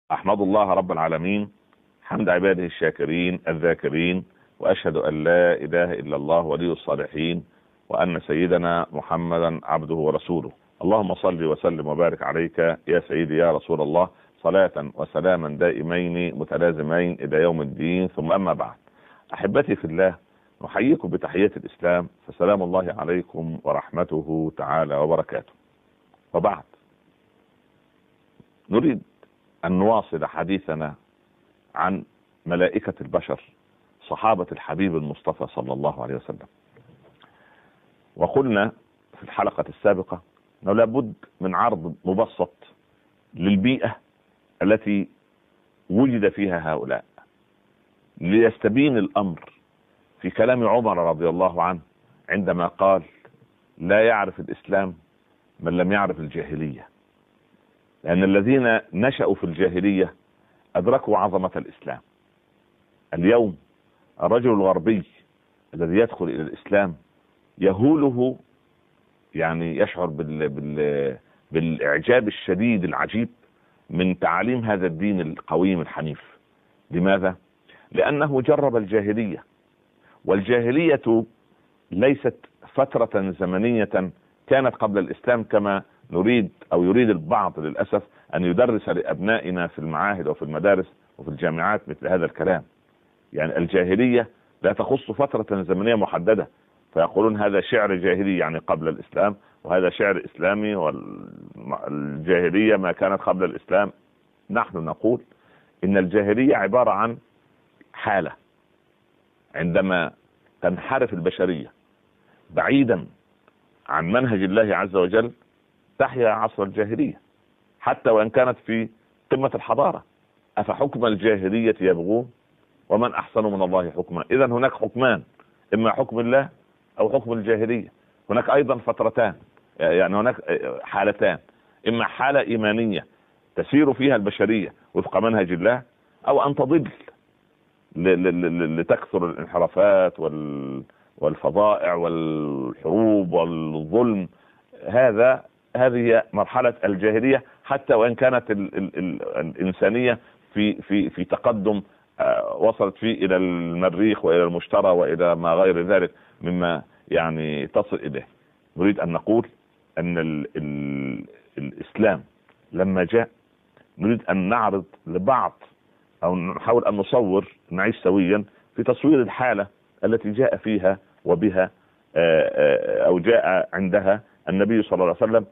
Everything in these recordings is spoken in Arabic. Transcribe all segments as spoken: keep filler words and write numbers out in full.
أحمد الله رب العالمين حمد عباده الشاكرين الذاكرين، وأشهد أن لا إله إلا الله ولي الصالحين، وأن سيدنا محمدا عبده ورسوله. اللهم صل وسلم وبارك عليك يا سيدي يا رسول الله، صلاة وسلاما دائمين متلازمين إلى يوم الدين. ثم أما بعد، أحبتي في الله، نحييكم بتحية الإسلام، فسلام الله عليكم ورحمته تعالى وبركاته. وبعد، نريد أن نواصل حديثنا عن ملائكة البشر، صحابة الحبيب المصطفى صلى الله عليه وسلم. وقلنا في الحلقة السابقة أنه لابد من عرض مبسط للبيئة التي وجد فيها هؤلاء، ليستبين الأمر في كلام عمر رضي الله عنه عندما قال: لا يعرف الإسلام من لم يعرف الجاهلية. لأن الذين نشأوا في الجاهلية أدركوا عظمة الإسلام. اليوم الرجل الغربي الذي يدخل إلى الإسلام يهوله، يعني يشعر بال... بال... بالإعجاب الشديد العجيب من تعاليم هذا الدين القويم الحنيف. لماذا؟ لأنه جرب الجاهلية، والجاهلية ليست فترة زمنية كانت قبل الإسلام كما نريد أو يريد البعض للأسف أن يدرس لأبنائنا في المعاهد وفي المدارس وفي الجامعات مثل هذا الكلام. يعني الجاهلية لا تخص فترة زمنية محددة، فيقولون هذا شعر جاهلي يعني قبل الإسلام، وهذا شعر إسلامي، والجاهلية ما كانت قبل الإسلام. نحن نقول إن الجاهلية عبارة عن حالة عندما تنحرف البشرية بعيدا عن منهج الله عز وجل تحيا عصر الجاهلية، حتى وإن كانت في قمة الحضارة. أفحكم الجاهلية يبغون ومن أحسن من الله حكما. إذن هناك حكمان، إما حكم الله أو حكم الجاهلية. هناك أيضا فترتان، يعني هناك حالتان: إما حالة إيمانية تسير فيها البشرية وفق منهج الله، أو أن تضل لتكثر الانحرافات والفظائع والحروب والظلم. هذا هذه مرحلة الجاهلية، حتى وإن كانت ال ال ال الإنسانية في في في تقدم وصلت فيه إلى المريخ وإلى المشتري وإلى ما غير ذلك مما يعني تصل إليه. نريد أن نقول أن ال ال الإسلام لما جاء، نريد أن نعرض لبعض أو نحاول أن نصور، نعيش سويا في تصوير الحالة التي جاء فيها وبها أو جاء عندها النبي صلى الله عليه وسلم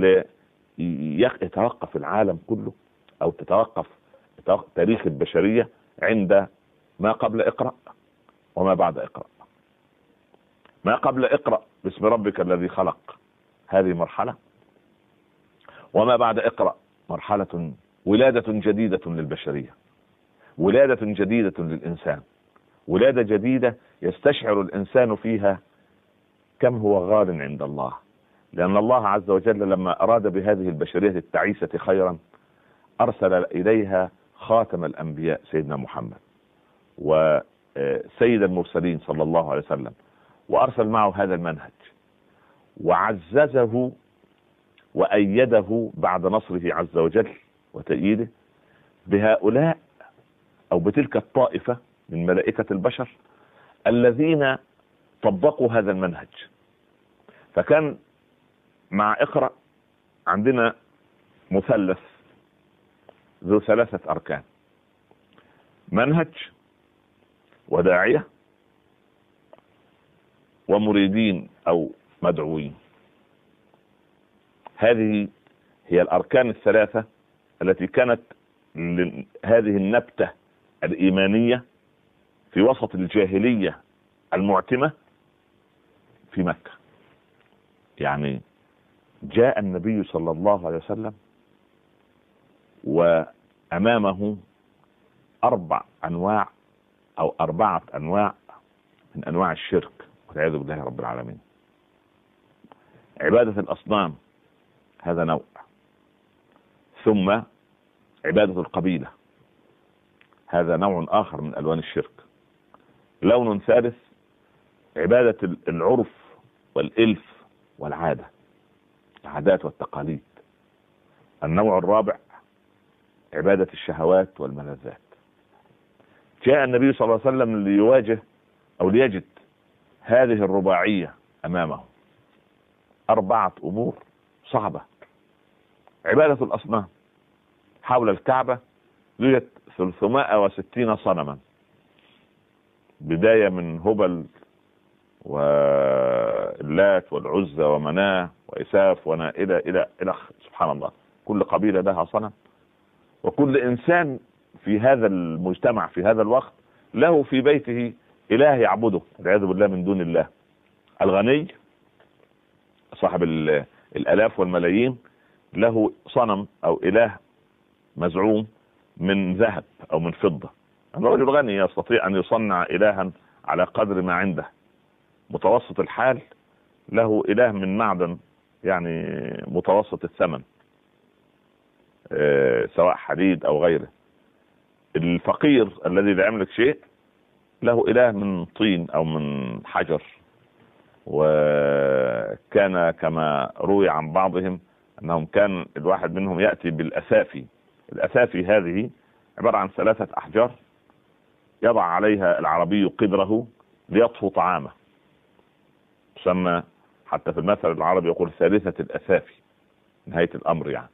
ليتوقف العالم كله، أو تتوقف تاريخ البشرية عند ما قبل اقرأ وما بعد اقرأ. ما قبل اقرأ باسم ربك الذي خلق، هذه مرحلة. وما بعد اقرأ مرحلة ولادة جديدة للبشرية، ولادة جديدة للإنسان، ولادة جديدة يستشعر الإنسان فيها كم هو غال عند الله. لأن الله عز وجل لما أراد بهذه البشرية التعيسة خيرا أرسل إليها خاتم الأنبياء سيدنا محمد وسيد المرسلين صلى الله عليه وسلم، وأرسل معه هذا المنهج وعززه وأيده بعد نصره عز وجل وتأييده بهؤلاء أو بتلك الطائفة من ملائكة البشر الذين طبقوا هذا المنهج. فكان مع اقرأ عندنا مثلث ذو ثلاثة أركان: منهج وداعية ومريدين أو مدعوين. هذه هي الأركان الثلاثة التي كانت هذه النبتة الإيمانية في وسط الجاهلية المعتمة في مكة. يعني جاء النبي صلى الله عليه وسلم وأمامه أربع أنواع أو أربعة أنواع من أنواع الشرك والعياذ بالله رب العالمين. عبادة الأصنام هذا نوع، ثم عبادة القبيلة هذا نوع آخر من ألوان الشرك. لون ثالث عبادة العرف والإلف والعادة، العادات والتقاليد. النوع الرابع عبادة الشهوات والملذات. جاء النبي صلى الله عليه وسلم ليواجه أو ليجد هذه الرباعية أمامه، أربعة أمور صعبة. عبادة الأصنام، حول الكعبة يوجد ثلاثمائة وستين صنما، بداية من هبل واللات والعزى ومناه وإساف ونائلة إلى إلى سبحان الله، كل قبيلة لها صنم، وكل إنسان في هذا المجتمع في هذا الوقت له في بيته إله يعبده والعياذ بالله من دون الله. الغني صاحب الآلاف والملايين له صنم أو إله مزعوم من ذهب أو من فضة. الرجل غني يستطيع أن يصنع إلها على قدر ما عنده. متوسط الحال له إله من معدن يعني متوسط الثمن، أه سواء حديد أو غيره. الفقير الذي لا يملك شيء له إله من طين أو من حجر، وكان كما روي عن بعضهم أنهم كان الواحد منهم يأتي بالأسافي. الأسافي هذه عبارة عن ثلاثة أحجار يضع عليها العربي قدره ليطفو طعامه، تسمى حتى في المثل العربي يقول ثالثة الأسافي، نهاية الأمر يعني.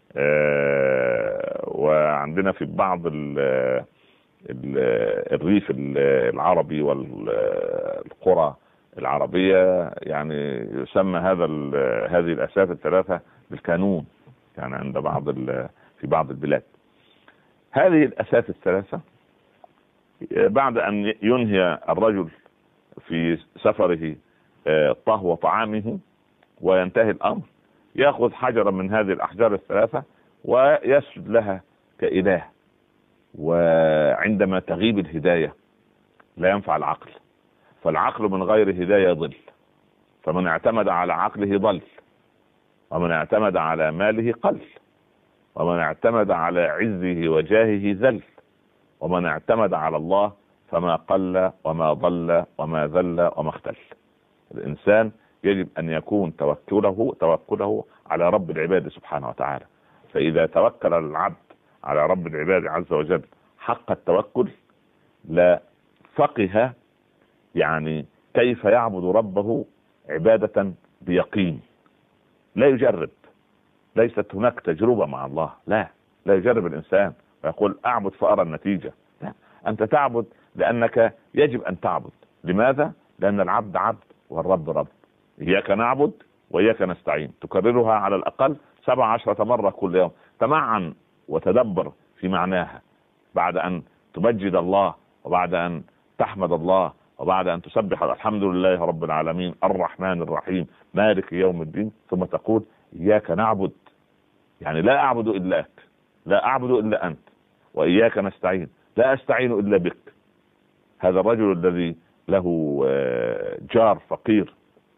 آه وعندنا في بعض ال ال الريف العربي والقرى العربية يعني يسمى هذا هذه الأسافي الثلاثة بالكانون، يعني عند بعض في بعض البلاد. هذه الأسافي الثلاثة بعد أن ينهي الرجل في سفره طهو طعامه وينتهي الأمر، يأخذ حجرا من هذه الأحجار الثلاثة ويسجد لها كإله. وعندما تغيب الهداية لا ينفع العقل، فالعقل من غير هداية ضل، فمن اعتمد على عقله ضل، ومن اعتمد على ماله قل، ومن اعتمد على عزه وجاهه ذل، ومن اعتمد على الله فما قل وما ضل وما ذل وما اختل. الإنسان يجب أن يكون توكله توكله على رب العباد سبحانه وتعالى. فإذا توكل العبد على رب العباد عز وجل حق التوكل لا فقه يعني كيف يعبد ربه عبادة بيقين، لا يجرب. ليست هناك تجربة مع الله، لا لا يجرب الإنسان ويقول أعبد فأرى النتيجة. لا، أنت تعبد لأنك يجب أن تعبد. لماذا؟ لأن العبد عبد والرب رب. إياك نعبد وإياك نستعين، تكررها على الأقل سبع عشرة مرة كل يوم. تمعن وتدبر في معناها بعد أن تمجد الله، وبعد أن تحمد الله، وبعد أن تسبح الحمد لله رب العالمين الرحمن الرحيم مالك يوم الدين، ثم تقول إياك نعبد، يعني لا أعبد إلا أنت، لا أعبد إلا أنت، وإياك نستعين، لا أستعين إلا بك. هذا الرجل الذي له جار فقير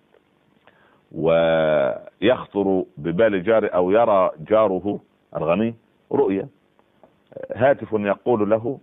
ويخطر ببال جاره أو يرى جاره الغني رؤيا، هاتف يقول له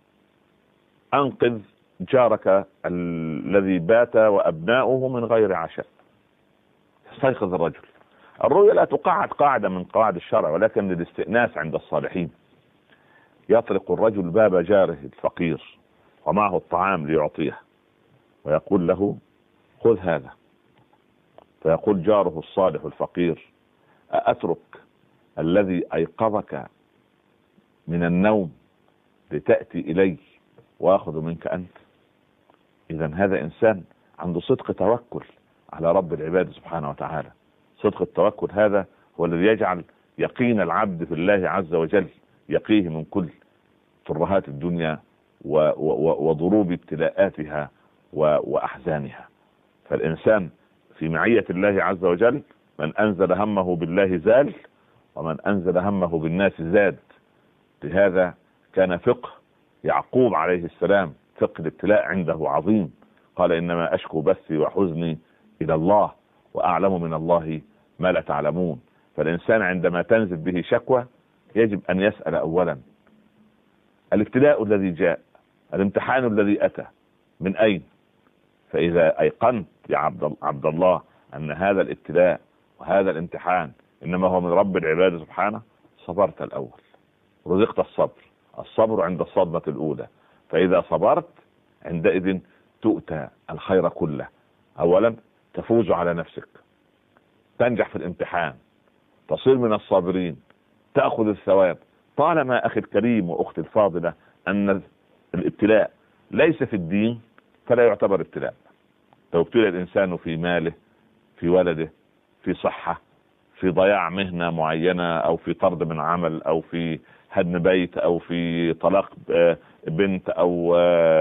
أنقذ جارك الذي بات وأبناؤه من غير عشاء. يستيقظ الرجل. الرؤيا لا تقعد قاعدة من قواعد الشرع، ولكن للاستئناس عند الصالحين. يطرق الرجل باب جاره الفقير ومعه الطعام ليعطيه، ويقول له خذ هذا. فيقول جاره الصالح الفقير أأترك الذي أيقظك من النوم لتأتي إلي وأخذ منك أنت؟ إذن هذا إنسان عنده صدق توكل على رب العباد سبحانه وتعالى. صدق التوكل هذا هو الذي يجعل يقين العبد في الله عز وجل يقيه من كل ترهات الدنيا وضروب ابتلاءاتها وأحزانها. فالإنسان في معية الله عز وجل من أنزل همه بالله زال، ومن أنزل همه بالناس زاد. لهذا كان فقه يعقوب عليه السلام فقه الابتلاء عنده عظيم. قال إنما أشكو بثي وحزني إلى الله وأعلم من الله ما لا تعلمون. فالإنسان عندما تنزل به شكوى يجب أن يسأل أولا الابتلاء الذي جاء، الامتحان الذي أتى من أين؟ فإذا أيقنت يا عبد الله أن هذا الابتلاء وهذا الامتحان إنما هو من رب العباد سبحانه، صبرت الأول رزقت الصبر. الصبر عند الصدمة الأولى، فإذا صبرت عندئذ تؤتى الخير كله. أولا تفوز على نفسك، تنجح في الامتحان، تصير من الصابرين، تأخذ الثواب. طالما أخي الكريم وأختي الفاضلة أن الابتلاء ليس في الدين فلا يعتبر ابتلاء. لو ابتلى الإنسان في ماله، في ولده، في صحة، في ضياع مهنة معينة، أو في طرد من عمل، أو في هدم بيت، أو في طلاق بنت، أو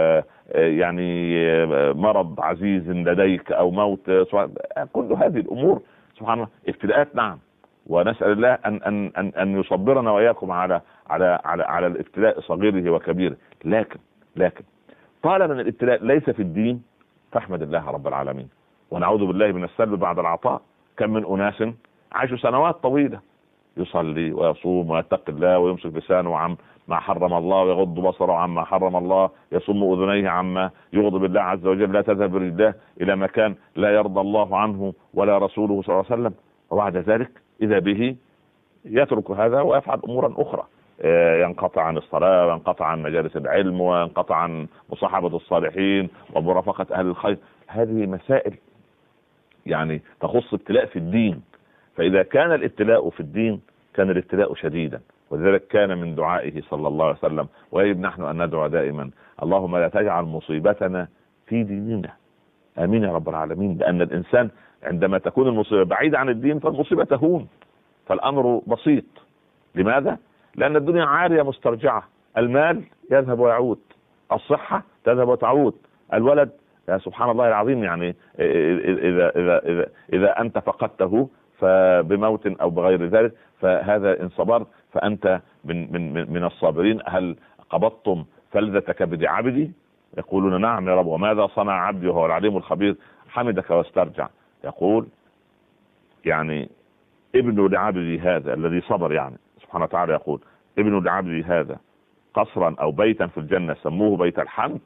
يعني مرض عزيز لديك، أو موت، كل هذه الأمور سبحان الله ابتلاءات. نعم، ونسأل الله أن أن أن أن يصبرنا وإياكم على على على على الابتلاء صغيره وكبيره. لكن لكن طالما ان الابتلاء ليس في الدين فاحمد الله رب العالمين، ونعوذ بالله من السلب بعد العطاء. كم من أناس عاشوا سنوات طويلة يصلي ويصوم ويتقي الله ويمسك لسانه عن ما حرم الله ويغض بصره عما حرم الله، يصم أذنيه عما يغضب الله عز وجل، لا تذهب رجلاه إلى مكان لا يرضى الله عنه ولا رسوله صلى الله عليه وسلم. وبعد ذلك إذا به يترك هذا ويفعل أمورا أخرى، ينقطع عن الصلاة وينقطع عن مجالس العلم وينقطع عن مصاحبة الصالحين ومرافقة أهل الخير. هذه مسائل يعني تخص ابتلاء في الدين. فإذا كان الابتلاء في الدين كان الابتلاء شديدا، وذلك كان من دعائه صلى الله عليه وسلم، ويجب نحن أن ندعو دائما اللهم لا تجعل مصيبتنا في ديننا. آمين يا رب العالمين. لأن الإنسان عندما تكون المصيبة بعيدة عن الدين فالمصيبة تهون، فالأمر بسيط. لماذا؟ لأن الدنيا عارية مسترجعة، المال يذهب ويعود، الصحة تذهب وتعود، الولد يا سبحان الله العظيم يعني إذا, إذا, إذا, إذا أنت فقدته فبموت أو بغير ذلك، فهذا إن صبرت فأنت من, من, من الصابرين. هل قبضتم فلذة كبد عبدي؟ يقولون نعم يا رب، وماذا صنع عبدي وهو العليم الخبير؟ حمدك واسترجع. يقول يعني ابن لعبدي هذا الذي صبر، يعني سبحانه وتعالى يقول ابن لعبدي هذا قصرا أو بيتا في الجنة سموه بيت الحمد،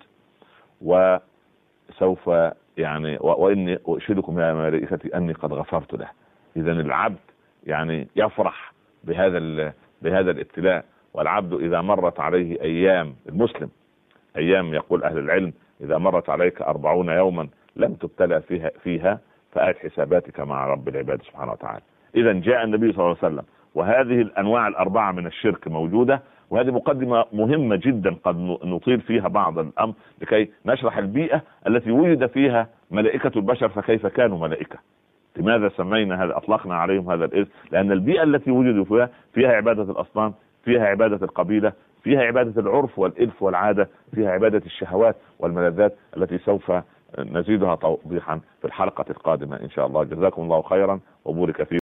وسوف يعني وإني أشهدكم يا ملائكتي أني قد غفرت له. إذن العبد يعني يفرح بهذا بهذا الابتلاء. والعبد إذا مرت عليه أيام، المسلم أيام يقول أهل العلم إذا مرت عليك أربعون يوما لم تبتلى فيها فيها فآت حساباتك مع رب العباد سبحانه وتعالى. إذا جاء النبي صلى الله عليه وسلم وهذه الأنواع الأربعة من الشرك موجودة، وهذه مقدمة مهمة جدا قد نطيل فيها بعض الأمر لكي نشرح البيئة التي وجد فيها ملائكة البشر فكيف كانوا ملائكة. لماذا سمينا هذا، أطلقنا عليهم هذا الاسم؟ لأن البيئة التي وجدوا فيها فيها عبادة الأصنام، فيها عبادة القبيلة، فيها عبادة العرف والإلف والعادة، فيها عبادة الشهوات والملذات التي سوف نزيدها توضيحا في الحلقة القادمة إن شاء الله. جزاكم الله خيرا وبارك فيكم.